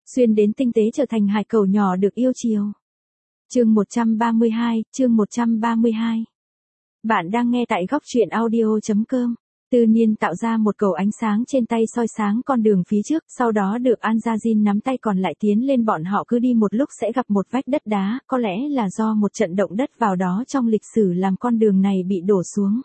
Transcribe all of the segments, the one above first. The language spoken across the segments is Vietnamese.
xuyên đến tinh tế trở thành hải cẩu nhỏ được yêu chiều. Chương 132. Bạn đang nghe tại góc truyện audio.com. Tư Niên tạo ra một cầu ánh sáng trên tay soi sáng con đường phía trước, sau đó được Anjazin nắm tay còn lại tiến lên. Bọn họ cứ đi một lúc sẽ gặp một vách đất đá, có lẽ là do một trận động đất vào đó trong lịch sử làm con đường này bị đổ xuống.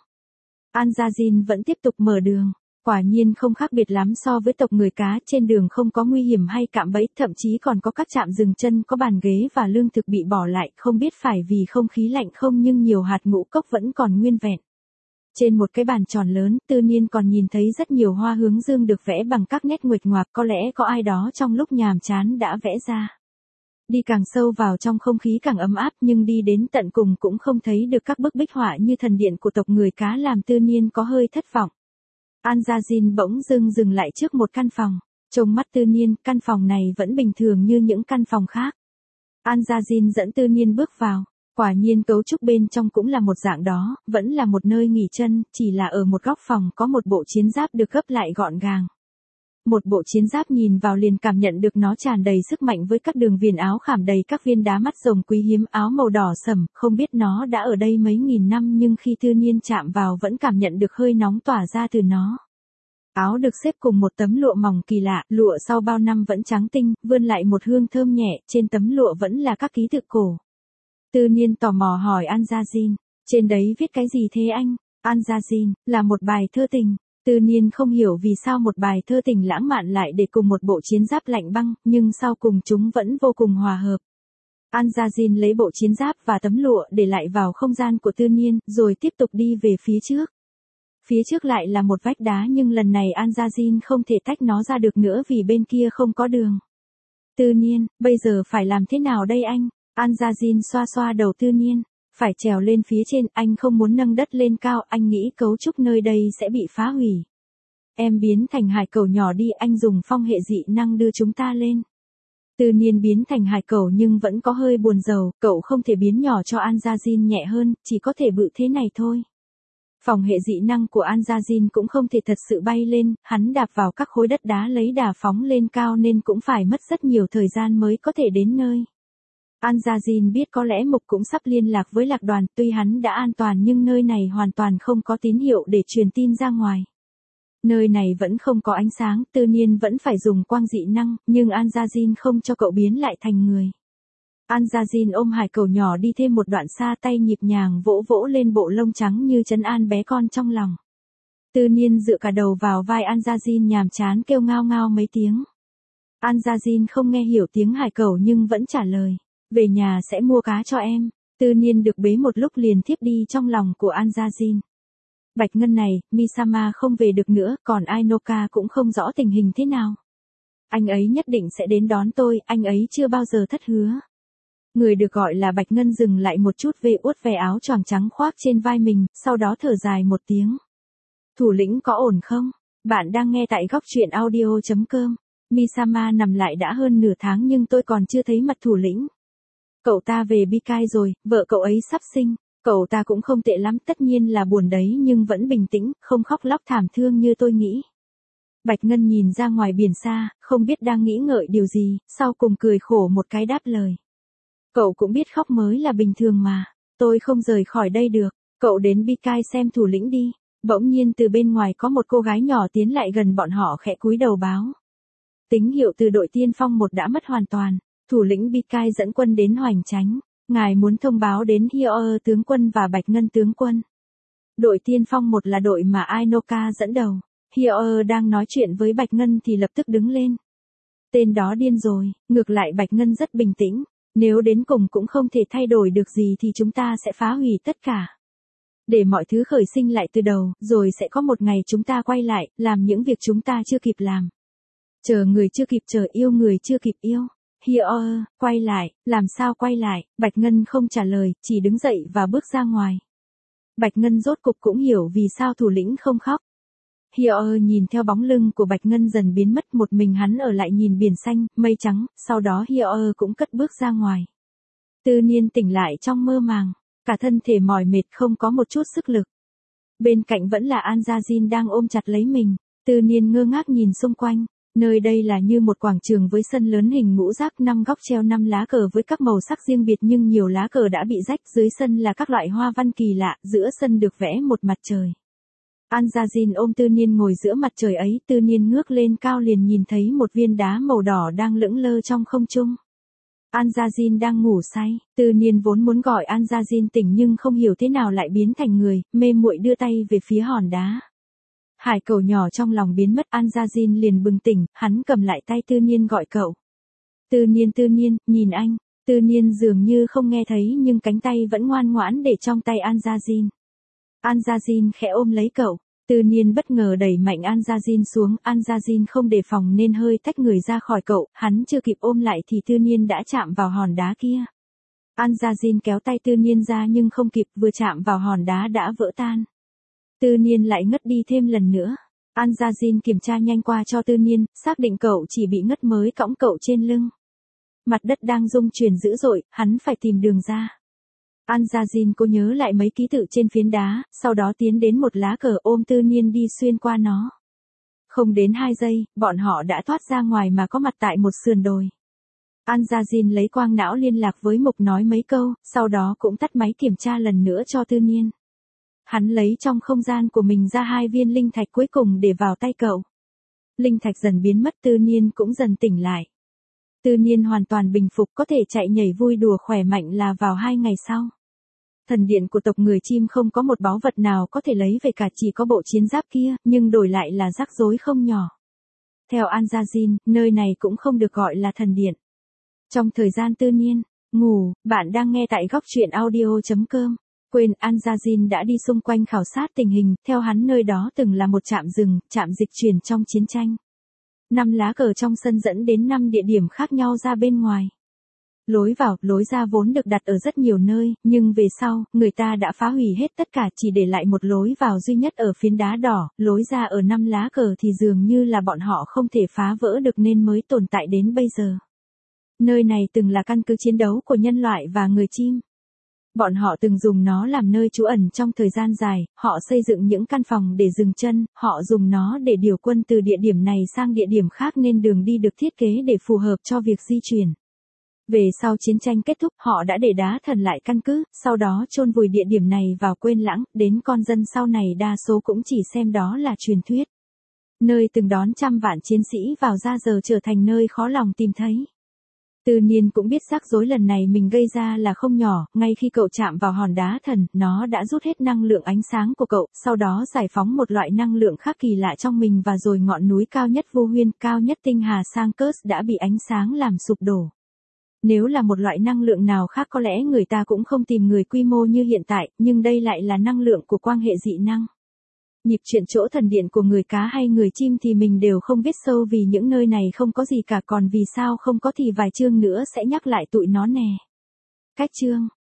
Anjazin vẫn tiếp tục mở đường. Quả nhiên không khác biệt lắm so với tộc người cá, trên đường không có nguy hiểm hay cạm bẫy, thậm chí còn có các trạm dừng chân, có bàn ghế và lương thực bị bỏ lại, không biết phải vì không khí lạnh không nhưng nhiều hạt ngũ cốc vẫn còn nguyên vẹn. Trên một cái bàn tròn lớn, Tư Niên còn nhìn thấy rất nhiều hoa hướng dương được vẽ bằng các nét nguệch ngoạc, có lẽ có ai đó trong lúc nhàm chán đã vẽ ra. Đi càng sâu vào trong không khí càng ấm áp, nhưng đi đến tận cùng cũng không thấy được các bức bích họa như thần điện của tộc người cá, làm Tư Niên có hơi thất vọng. Anjazin bỗng dưng dừng lại trước một căn phòng. Trong mắt Tư Niên, căn phòng này vẫn bình thường như những căn phòng khác. Anjazin dẫn Tư Niên bước vào. Quả nhiên cấu trúc bên trong cũng là một dạng đó, vẫn là một nơi nghỉ chân, chỉ là ở một góc phòng có một bộ chiến giáp được gấp lại gọn gàng. Một bộ chiến giáp nhìn vào liền cảm nhận được nó tràn đầy sức mạnh với các đường viền áo khảm đầy các viên đá mắt rồng quý hiếm, áo màu đỏ sẫm, không biết nó đã ở đây mấy nghìn năm nhưng khi Tư Niên chạm vào vẫn cảm nhận được hơi nóng tỏa ra từ nó. Áo được xếp cùng một tấm lụa mỏng kỳ lạ, lụa sau bao năm vẫn trắng tinh, vươn lại một hương thơm nhẹ, trên tấm lụa vẫn là các ký tự cổ. Tư Niên tò mò hỏi Anjazin, trên đấy viết cái gì thế anh? Anjazin, là một bài thơ tình. Tư Niên không hiểu vì sao một bài thơ tình lãng mạn lại để cùng một bộ chiến giáp lạnh băng, nhưng sau cùng chúng vẫn vô cùng hòa hợp. Anjazin lấy bộ chiến giáp và tấm lụa để lại vào không gian của Tư Niên, rồi tiếp tục đi về phía trước. Phía trước lại là một vách đá nhưng lần này Anjazin không thể tách nó ra được nữa vì bên kia không có đường. Tư Niên, bây giờ phải làm thế nào đây anh? Anjazin xoa xoa đầu Tư Niên. Phải trèo lên phía trên, anh không muốn nâng đất lên cao, anh nghĩ cấu trúc nơi đây sẽ bị phá hủy. Em biến thành hải cẩu nhỏ đi, anh dùng phong hệ dị năng đưa chúng ta lên. Tư Niên biến thành hải cẩu nhưng vẫn có hơi buồn rầu, cậu không thể biến nhỏ cho Anjazin nhẹ hơn, chỉ có thể bự thế này thôi. Phòng hệ dị năng của Anjazin cũng không thể thật sự bay lên, hắn đạp vào các khối đất đá lấy đà phóng lên cao nên cũng phải mất rất nhiều thời gian mới có thể đến nơi. Anjazin biết có lẽ Mục cũng sắp liên lạc với lạc đoàn, tuy hắn đã an toàn nhưng nơi này hoàn toàn không có tín hiệu để truyền tin ra ngoài. Nơi này vẫn không có ánh sáng, Tư Niên vẫn phải dùng quang dị năng, nhưng Anjazin không cho cậu biến lại thành người. Anjazin ôm hải cẩu nhỏ đi thêm một đoạn xa, tay nhịp nhàng vỗ vỗ lên bộ lông trắng như trấn an bé con trong lòng. Tư Niên dựa cả đầu vào vai Anjazin nhàm chán kêu ngao ngao mấy tiếng. Anjazin không nghe hiểu tiếng hải cẩu nhưng vẫn trả lời. Về nhà sẽ mua cá cho em. Tư Niên được bế một lúc liền thiếp đi trong lòng của Anjazin. Bạch Ngân này, Misama không về được nữa, còn Ainoka cũng không rõ tình hình thế nào. Anh ấy nhất định sẽ đến đón tôi, anh ấy chưa bao giờ thất hứa. Người được gọi là Bạch Ngân dừng lại một chút về uốt ve áo choàng trắng khoác trên vai mình, sau đó thở dài một tiếng. Thủ lĩnh có ổn không? Bạn đang nghe tại góc truyện audio.com. Misama nằm lại đã hơn nửa tháng nhưng tôi còn chưa thấy mặt thủ lĩnh. Cậu ta về Bikai rồi, vợ cậu ấy sắp sinh, cậu ta cũng không tệ lắm, tất nhiên là buồn đấy nhưng vẫn bình tĩnh, không khóc lóc thảm thương như tôi nghĩ. Bạch Ngân nhìn ra ngoài biển xa, không biết đang nghĩ ngợi điều gì, sau cùng cười khổ một cái đáp lời. Cậu cũng biết khóc mới là bình thường mà, tôi không rời khỏi đây được, cậu đến Bikai xem thủ lĩnh đi. Bỗng nhiên từ bên ngoài có một cô gái nhỏ tiến lại gần bọn họ khẽ cúi đầu báo. Tín hiệu từ đội tiên phong 1 đã mất hoàn toàn. Thủ lĩnh Bikai dẫn quân đến Hoành Chánh, ngài muốn thông báo đến Hioe tướng quân và Bạch Ngân tướng quân. Đội tiên phong 1 là đội mà Ainoka dẫn đầu. Hioe đang nói chuyện với Bạch Ngân thì lập tức đứng lên. Tên đó điên rồi, ngược lại Bạch Ngân rất bình tĩnh. Nếu đến cùng cũng không thể thay đổi được gì thì chúng ta sẽ phá hủy tất cả. Để mọi thứ khởi sinh lại từ đầu, rồi sẽ có một ngày chúng ta quay lại, làm những việc chúng ta chưa kịp làm. Chờ người chưa kịp chờ, yêu người chưa kịp yêu. Hioe, quay lại, làm sao quay lại? Bạch Ngân không trả lời, chỉ đứng dậy và bước ra ngoài. Bạch Ngân rốt cục cũng hiểu vì sao thủ lĩnh không khóc. Hioe nhìn theo bóng lưng của Bạch Ngân dần biến mất, một mình hắn ở lại nhìn biển xanh, mây trắng, sau đó Hioe cũng cất bước ra ngoài. Tư Niên tỉnh lại trong mơ màng, cả thân thể mỏi mệt không có một chút sức lực. Bên cạnh vẫn là Anjazin đang ôm chặt lấy mình, Tư Niên ngơ ngác nhìn xung quanh. Nơi đây là như một quảng trường với sân lớn hình ngũ giác, 5 góc treo 5 lá cờ với các màu sắc riêng biệt nhưng nhiều lá cờ đã bị rách, dưới sân là các loại hoa văn kỳ lạ, giữa sân được vẽ một mặt trời. Anjazin ôm Tư Niên ngồi giữa mặt trời ấy, Tư Niên ngước lên cao liền nhìn thấy một viên đá màu đỏ đang lững lơ trong không trung. Anjazin đang ngủ say, Tư Niên vốn muốn gọi Anjazin tỉnh nhưng không hiểu thế nào lại biến thành người, mê muội đưa tay về phía hòn đá. Hải cẩu nhỏ trong lòng biến mất, Anjazin liền bừng tỉnh, hắn cầm lại tay Tư Niên gọi cậu. Tư Niên, nhìn anh. Tư Niên dường như không nghe thấy nhưng cánh tay vẫn ngoan ngoãn để trong tay Anjazin. Anjazin khẽ ôm lấy cậu. Tư Niên bất ngờ đẩy mạnh Anjazin xuống, Anjazin không đề phòng nên hơi tách người ra khỏi cậu, hắn chưa kịp ôm lại thì Tư Niên đã chạm vào hòn đá kia. Anjazin kéo tay Tư Niên ra nhưng không kịp, vừa chạm vào hòn đá đã vỡ tan. Tư Niên lại ngất đi thêm lần nữa. Anjazin kiểm tra nhanh qua cho Tư Niên, xác định cậu chỉ bị ngất mới cõng cậu trên lưng. Mặt đất đang rung chuyển dữ dội, hắn phải tìm đường ra. Anjazin cố nhớ lại mấy ký tự trên phiến đá, sau đó tiến đến một lá cờ ôm Tư Niên đi xuyên qua nó. Không đến 2 giây, bọn họ đã thoát ra ngoài mà có mặt tại một sườn đồi. Anjazin lấy quang não liên lạc với Mục nói mấy câu, sau đó cũng tắt máy kiểm tra lần nữa cho Tư Niên. Hắn lấy trong không gian của mình ra 2 viên linh thạch cuối cùng để vào tay cậu. Linh thạch dần biến mất, Tư Niên cũng dần tỉnh lại. Tư Niên hoàn toàn bình phục, có thể chạy nhảy vui đùa khỏe mạnh là vào 2 ngày sau. Thần điện của tộc người chim không có một báu vật nào có thể lấy về cả, chỉ có bộ chiến giáp kia, nhưng đổi lại là rắc rối không nhỏ. Theo Anjazin, nơi này cũng không được gọi là thần điện. Trong thời gian Tư Niên ngủ, bạn đang nghe tại góc truyện audio.com. Quên, Anjazin đã đi xung quanh khảo sát tình hình, theo hắn nơi đó từng là một trạm rừng, trạm dịch chuyển trong chiến tranh. 5 lá cờ trong sân dẫn đến 5 địa điểm khác nhau ra bên ngoài. Lối vào, lối ra vốn được đặt ở rất nhiều nơi, nhưng về sau, người ta đã phá hủy hết tất cả, chỉ để lại một lối vào duy nhất ở phiến đá đỏ, lối ra ở 5 lá cờ thì dường như là bọn họ không thể phá vỡ được nên mới tồn tại đến bây giờ. Nơi này từng là căn cứ chiến đấu của nhân loại và người chim. Bọn họ từng dùng nó làm nơi trú ẩn trong thời gian dài, họ xây dựng những căn phòng để dừng chân, họ dùng nó để điều quân từ địa điểm này sang địa điểm khác nên đường đi được thiết kế để phù hợp cho việc di chuyển. Về sau chiến tranh kết thúc, họ đã để đá thần lại căn cứ, sau đó chôn vùi địa điểm này vào quên lãng, đến con dân sau này đa số cũng chỉ xem đó là truyền thuyết. Nơi từng đón trăm vạn chiến sĩ vào ra giờ trở thành nơi khó lòng tìm thấy. Tư Niên cũng biết rắc rối lần này mình gây ra là không nhỏ, ngay khi cậu chạm vào hòn đá thần, nó đã rút hết năng lượng ánh sáng của cậu, sau đó giải phóng một loại năng lượng khác kỳ lạ trong mình và rồi ngọn núi cao nhất vô huyên, cao nhất tinh hà Sankers đã bị ánh sáng làm sụp đổ. Nếu là một loại năng lượng nào khác có lẽ người ta cũng không tìm người quy mô như hiện tại, nhưng đây lại là năng lượng của quang hệ dị năng. Nhịp chuyện chỗ thần điện của người cá hay người chim thì mình đều không biết sâu vì những nơi này không có gì cả, còn vì sao không có thì vài chương nữa sẽ nhắc lại tụi nó nè. Cách chương